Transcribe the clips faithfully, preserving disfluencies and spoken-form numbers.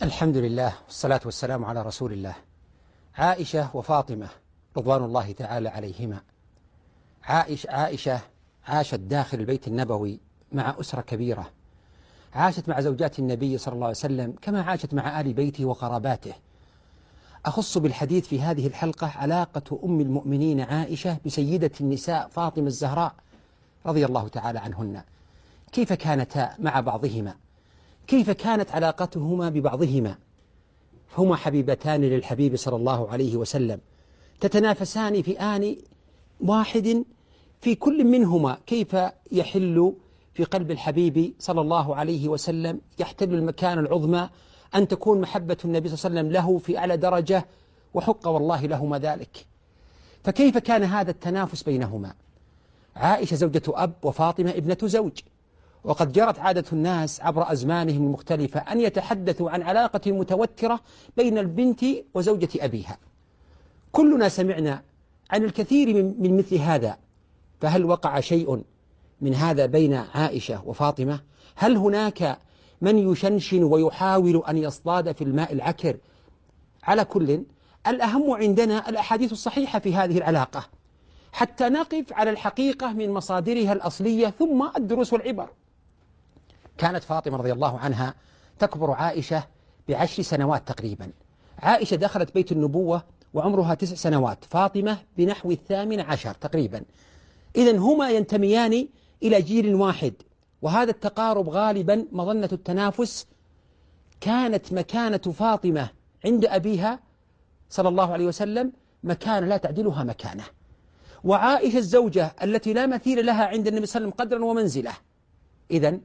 الحمد لله والصلاة والسلام على رسول الله. عائشة وفاطمة رضوان الله تعالى عليهما. عائش عائشة عاشت داخل البيت النبوي مع أسرة كبيرة، عاشت مع زوجات النبي صلى الله عليه وسلم كما عاشت مع آل بيته وقراباته. أخص بالحديث في هذه الحلقة علاقة أم المؤمنين عائشة بسيدة النساء فاطمة الزهراء رضي الله تعالى عنهن. كيف كانتا مع بعضهما؟ كيف كانت علاقتهما ببعضهما؟ هما حبيبتان للحبيب صلى الله عليه وسلم، تتنافسان في آن واحد، في كل منهما كيف يحل في قلب الحبيب صلى الله عليه وسلم، يحتل المكان العظمى، أن تكون محبة النبي صلى الله عليه وسلم له في أعلى درجة، وحق والله لهما ذلك. فكيف كان هذا التنافس بينهما؟ عائشة زوجة أب وفاطمة ابنة زوج، وقد جرت عادة الناس عبر أزمانهم المختلفة أن يتحدثوا عن علاقة متوترة بين البنت وزوجة أبيها. كلنا سمعنا عن الكثير من, من مثل هذا، فهل وقع شيء من هذا بين عائشة وفاطمة؟ هل هناك من يشنشن ويحاول أن يصطاد في الماء العكر؟ على كل، الأهم عندنا الأحاديث الصحيحة في هذه العلاقة حتى نقف على الحقيقة من مصادرها الأصلية ثم الدروس والعبر. كانت فاطمة رضي الله عنها تكبر عائشة بعشر سنوات تقريبا. عائشة دخلت بيت النبوة وعمرها تسع سنوات، فاطمة بنحو الثامن عشر تقريبا. إذن هما ينتميان إلى جيل واحد، وهذا التقارب غالبا مظنة التنافس. كانت مكانة فاطمة عند أبيها صلى الله عليه وسلم مكانة لا تعدلها مكانة، وعائشة الزوجة التي لا مثيل لها عند النبي صلى الله عليه وسلم قدرا ومنزلة. إذن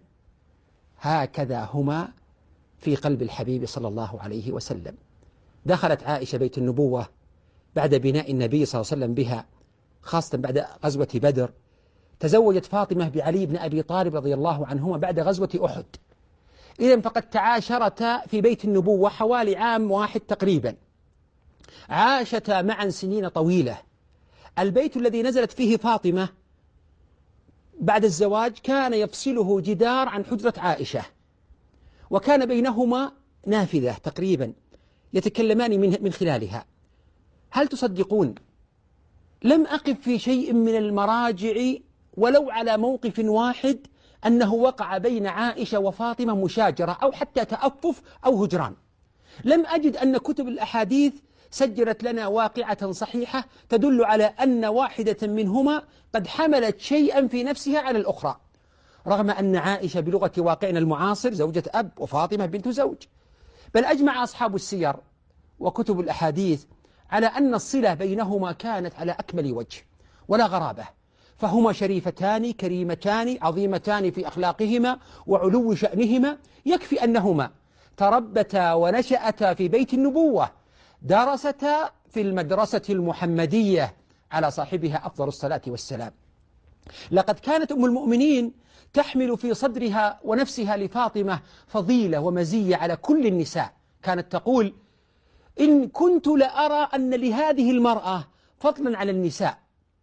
هكذا هما في قلب الحبيب صلى الله عليه وسلم. دخلت عائشة بيت النبوة بعد بناء النبي صلى الله عليه وسلم بها، خاصة بعد غزوة بدر. تزوجت فاطمة بعلي بن أبي طالب رضي الله عنهما بعد غزوة أحد. إذن فقد تعاشرتا في بيت النبوة حوالي عام واحد تقريبا، عاشتا معا سنين طويلة. البيت الذي نزلت فيه فاطمة بعد الزواج كان يفصله جدار عن حجرة عائشة، وكان بينهما نافذة تقريبا يتكلمان من من خلالها. هل تصدقون لم أقف في شيء من المراجع ولو على موقف واحد أنه وقع بين عائشة وفاطمة مشاجرة أو حتى تأطف أو هجران. لم أجد أن كتب الأحاديث سجلت لنا واقعة صحيحة تدل على أن واحدة منهما قد حملت شيئا في نفسها على الأخرى، رغم أن عائشة بلغة واقعنا المعاصر زوجة أب وفاطمة بنت زوج. بل أجمع أصحاب السير وكتب الأحاديث على أن الصلة بينهما كانت على أكمل وجه ولا غرابة، فهما شريفتان كريمتان عظيمتان في أخلاقهما وعلو شأنهما. يكفي أنهما تربتا ونشأتا في بيت النبوة، درستا في المدرسة المحمدية على صاحبها أفضل الصلاة والسلام. لقد كانت أم المؤمنين تحمل في صدرها ونفسها لفاطمة فضيلة ومزية على كل النساء. كانت تقول: إن كنت لأرى أن لهذه المرأة فضلا على النساء.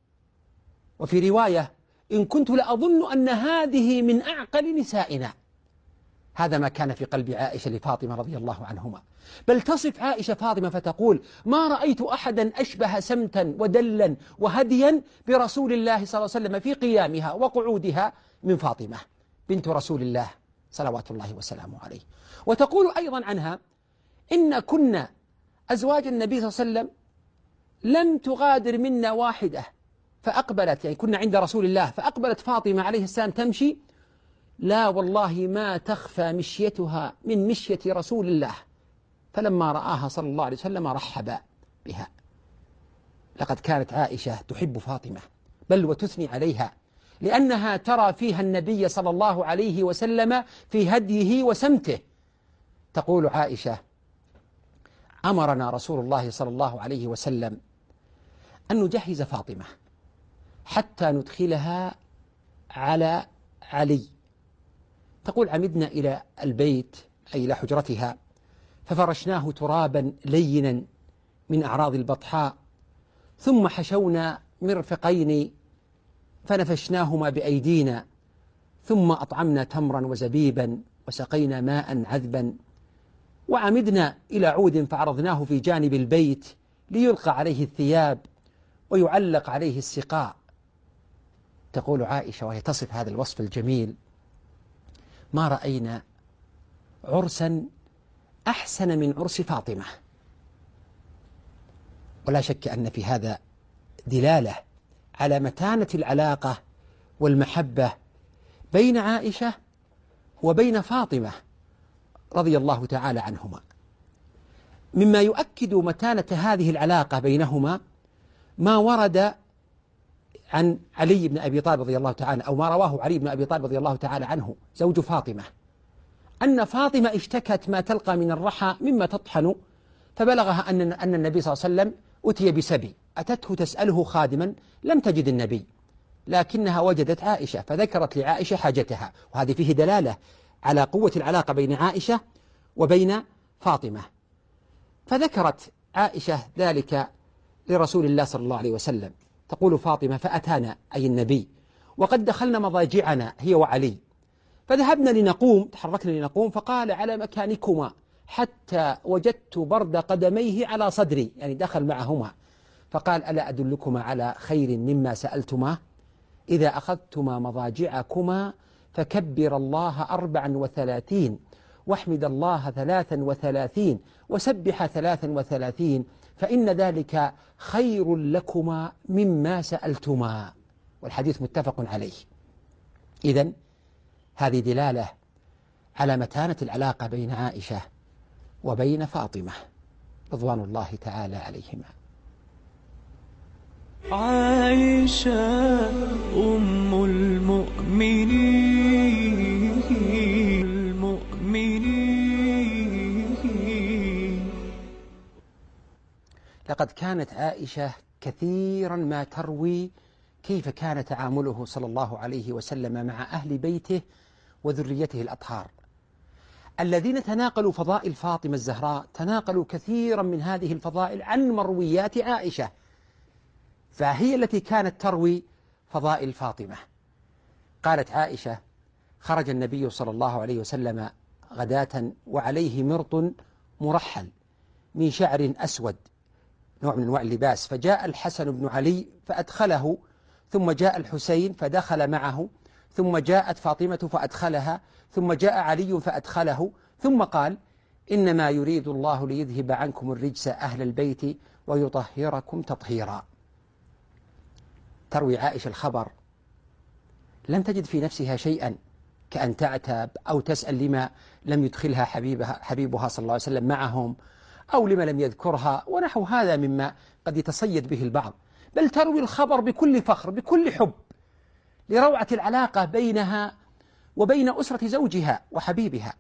وفي رواية: إن كنت لأظن أن هذه من أعقل نسائنا. هذا ما كان في قلب عائشة لفاطمة رضي الله عنهما. بل تصف عائشة فاطمة فتقول: ما رأيت أحدا أشبه سمتا ودلا وهديا برسول الله صلى الله عليه وسلم في قيامها وقعودها من فاطمة بنت رسول الله صلوات الله وسلامه عليه. وتقول أيضا عنها: إن كنا أزواج النبي صلى الله عليه وسلم لم تغادر منا واحدة فأقبلت، يعني كنا عند رسول الله فأقبلت فاطمة عليه السلام تمشي، لا والله ما تخفى مشيتها من مشية رسول الله، فلما رآها صلى الله عليه وسلم رحب بها. لقد كانت عائشة تحب فاطمة، بل وتثني عليها، لأنها ترى فيها النبي صلى الله عليه وسلم في هديه وسمته. تقول عائشة: أمرنا رسول الله صلى الله عليه وسلم أن نجهز فاطمة حتى ندخلها على علي. تقول: عمدنا إلى البيت أي إلى حجرتها، ففرشناه ترابا لينا من أعراض البطحاء، ثم حشونا مرفقين فنفشناهما بأيدينا، ثم أطعمنا تمرا وزبيبا وسقينا ماء عذبا، وعمدنا إلى عود فعرضناه في جانب البيت ليلقى عليه الثياب ويعلق عليه السقاء. تقول عائشة وهي تصف هذا الوصف الجميل: ما رأينا عرسا أحسن من عرس فاطمة. ولا شك أن في هذا دلالة على متانة العلاقة والمحبة بين عائشة وبين فاطمة رضي الله تعالى عنهما. مما يؤكد متانة هذه العلاقة بينهما ما ورد عن علي بن أبي طالب رضي الله تعالى، أو ما رواه علي بن أبي طالب رضي الله تعالى عنه زوج فاطمة، أن فاطمة اشتكت ما تلقى من الرحى مما تطحن، فبلغها أن أن النبي صلى الله عليه وسلم أتي بسبي، أتته تسأله خادما لم تجد النبي، لكنها وجدت عائشة فذكرت لعائشة حاجتها. وهذه فيه دلالة على قوة العلاقة بين عائشة وبين فاطمة. فذكرت عائشة ذلك لرسول الله صلى الله عليه وسلم. تقول فاطمة: فأتانا أي النبي وقد دخلنا مضاجعنا هي وعلي، فذهبنا لنقوم، تحركنا لنقوم، فقال: على مكانكما حتى وجدت برد قدميه على صدري، يعني دخل معهما، فقال: ألا أدلكما على خير مما سألتما؟ إذا أخذتما مضاجعكما فكبر الله أربعا وثلاثين واحمد الله ثلاثا وثلاثين وسبح ثلاثا وثلاثين فإن ذلك خير لكما مما سألتما. والحديث متفق عليه. إذن هذه دلالة على متانة العلاقة بين عائشة وبين فاطمة رضوان الله تعالى عليهما. عائشة أم المؤمنين المؤمنين لقد كانت عائشة كثيرا ما تروي كيف كان تعامله صلى الله عليه وسلم مع أهل بيته وذريته الأطهار الذين تناقلوا فضائل فاطمة الزهراء، تناقلوا كثيرا من هذه الفضائل عن مرويات عائشة، فهي التي كانت تروي فضائل فاطمة. قالت عائشة: خرج النبي صلى الله عليه وسلم غداة وعليه مرط مرحل من شعر أسود، نوع من أنواع اللباس، فجاء الحسن بن علي فأدخله، ثم جاء الحسين فدخل معه، ثم جاءت فاطمة فأدخلها، ثم جاء علي فأدخله، ثم قال: إنما يريد الله ليذهب عنكم الرجس أهل البيت ويطهركم تطهيرا. تروي عائشة الخبر لم تجد في نفسها شيئا كأن تعتب أو تسأل لما لم يدخلها حبيبها حبيبها صلى الله عليه وسلم معهم، أو لما لم يذكرها، ونحو هذا مما قد يتصيد به البعض، بل تروي الخبر بكل فخر بكل حب لروعة العلاقة بينها وبين أسرة زوجها وحبيبها.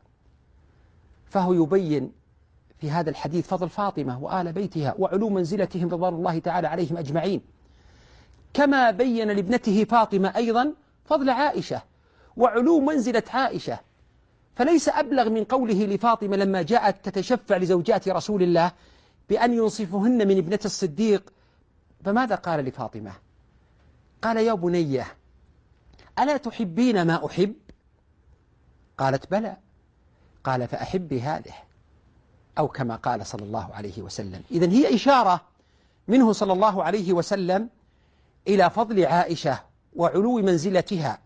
فهو يبين في هذا الحديث فضل فاطمة وآل بيتها وعلو منزلتهم رضوان الله تعالى عليهم أجمعين، كما بين لابنته فاطمة أيضا فضل عائشة وعلو منزلة عائشة. فليس أبلغ من قوله لفاطمة لما جاءت تتشفع لزوجات رسول الله بأن ينصفهن من ابنة الصديق، فماذا قال لفاطمة؟ قال: يا بنية ألا تحبين ما أحب؟ قالت: بلى. قال: فأحبي هذه، أو كما قال صلى الله عليه وسلم. إذن هي إشارة منه صلى الله عليه وسلم إلى فضل عائشة وعلو منزلتها.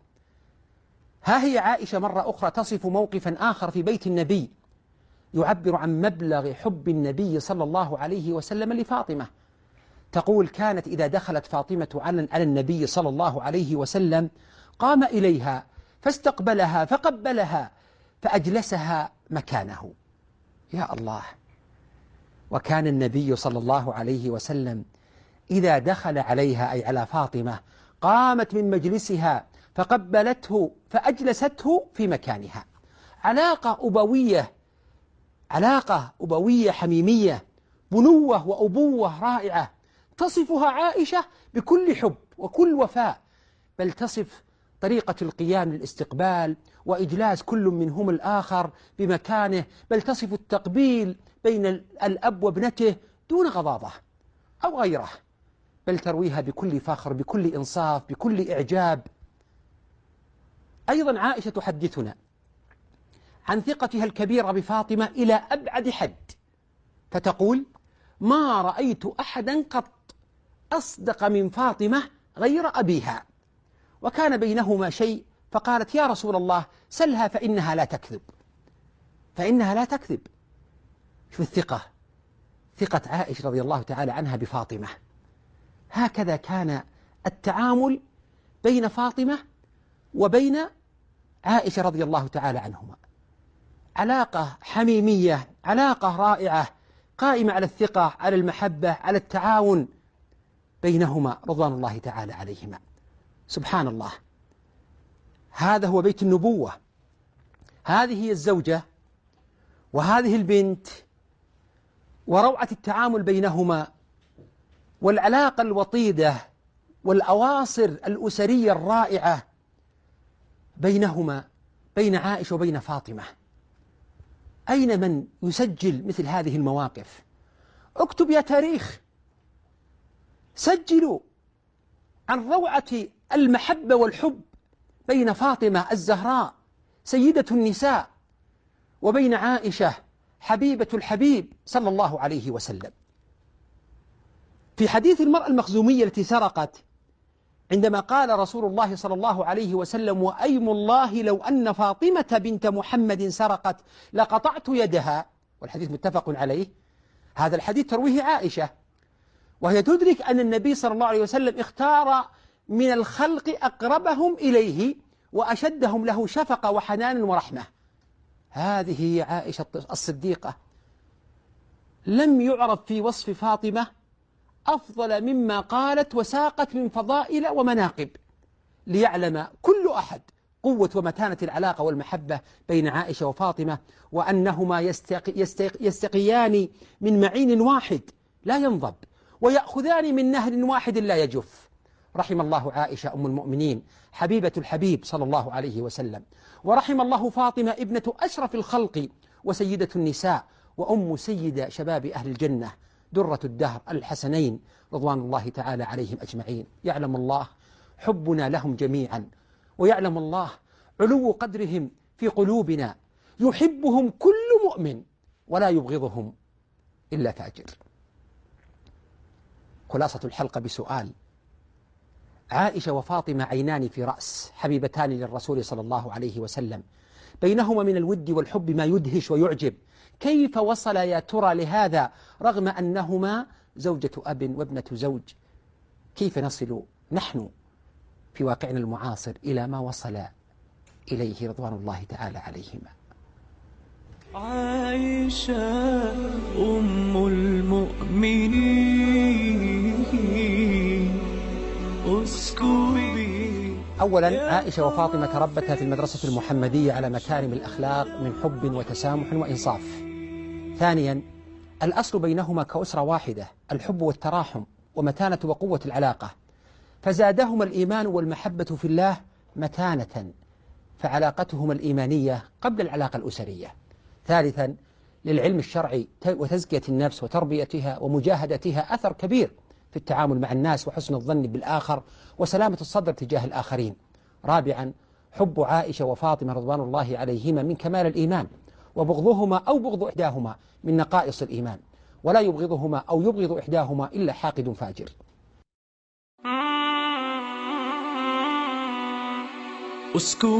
ها هي عائشة مرة أخرى تصف موقفا آخر في بيت النبي يعبر عن مبلغ حب النبي صلى الله عليه وسلم لفاطمة. تقول: كانت إذا دخلت فاطمة على النبي صلى الله عليه وسلم قام إليها فاستقبلها فقبلها فأجلسها مكانه. يا الله! وكان النبي صلى الله عليه وسلم إذا دخل عليها أي على فاطمة قامت من مجلسها فقبلته فأجلسته في مكانها. علاقة أبوية، علاقة أبوية حميمية، بنوة وأبوة رائعة تصفها عائشة بكل حب وكل وفاء، بل تصف طريقة القيام للاستقبال وإجلاس كل منهم الآخر بمكانه، بل تصف التقبيل بين الأب وابنته دون غضاضة أو غيره، بل ترويها بكل فخر بكل إنصاف بكل إعجاب. أيضا عائشة تحدثنا عن ثقتها الكبيرة بفاطمة إلى أبعد حد، فتقول: ما رأيت أحدا قط أصدق من فاطمة غير أبيها، وكان بينهما شيء، فقالت: يا رسول الله سلها فإنها لا تكذب، فإنها لا تكذب. شوف الثقة، ثقة عائشة رضي الله تعالى عنها بفاطمة. هكذا كان التعامل بين فاطمة وبين عائشة رضي الله تعالى عنهما، علاقة حميمية، علاقة رائعة قائمة على الثقة، على المحبة، على التعاون بينهما رضوان الله تعالى عليهما. سبحان الله، هذا هو بيت النبوة، هذه هي الزوجة وهذه البنت، وروعة التعامل بينهما والعلاقة الوطيدة والأواصر الأسرية الرائعة بينهما، بين عائشة وبين فاطمة. أين من يسجل مثل هذه المواقف؟ اكتب يا تاريخ، سجلوا عن روعة المحبة والحب بين فاطمة الزهراء سيدة النساء وبين عائشة حبيبة الحبيب صلى الله عليه وسلم. في حديث المرأة المخزومية التي سرقت، عندما قال رسول الله صلى الله عليه وسلم: وأيم الله لو أن فاطمة بنت محمد سرقت لقطعت يدها، والحديث متفق عليه. هذا الحديث ترويه عائشة، وهي تدرك أن النبي صلى الله عليه وسلم اختار من الخلق أقربهم إليه وأشدهم له شفقة وحنان ورحمة. هذه هي عائشة الصديقة، لم يعرف في وصف فاطمة أفضل مما قالت وساقت من فضائل ومناقب، ليعلم كل أحد قوة ومتانة العلاقة والمحبة بين عائشة وفاطمة، وأنهما يستقي يستقي يستقيان من معين واحد لا ينضب، ويأخذان من نهر واحد لا يجف. رحم الله عائشة أم المؤمنين حبيبة الحبيب صلى الله عليه وسلم، ورحم الله فاطمة ابنة أشرف الخلق وسيدة النساء وأم سيد شباب أهل الجنة، درة الدهر الحسنين رضوان الله تعالى عليهم أجمعين. يعلم الله حبنا لهم جميعا، ويعلم الله علو قدرهم في قلوبنا، يحبهم كل مؤمن ولا يبغضهم إلا فاجر. خلاصة الحلقة بسؤال: عائشة وفاطمة عينان في رأس، حبيبتان للرسول صلى الله عليه وسلم، بينهما من الود والحب ما يدهش ويعجب، كيف وصل يا ترى لهذا رغم أنهما زوجة أب وابنة زوج؟ كيف نصل نحن في واقعنا المعاصر إلى ما وصل إليه رضوان الله تعالى عليهما؟ عائشة أم المؤمنين اسكبي. أولا، عائشة وفاطمة تربتا في المدرسة المحمدية على مكارم الأخلاق من حب وتسامح وإنصاف. ثانيا، الأصل بينهما كأسرة واحدة الحب والتراحم ومتانة وقوة العلاقة، فزادهما الإيمان والمحبة في الله متانة، فعلاقتهما الإيمانية قبل العلاقة الأسرية. ثالثا، للعلم الشرعي وتزكية النفس وتربيتها ومجاهدتها أثر كبير في التعامل مع الناس وحسن الظن بالآخر وسلامة الصدر تجاه الآخرين. رابعا، حب عائشة وفاطمة رضوان الله عليهما من كمال الإيمان، وبغضهما أو بغض إحداهما من نقائص الإيمان، ولا يبغضهما أو يبغض إحداهما إلا حاقد فاجر. اسكبي.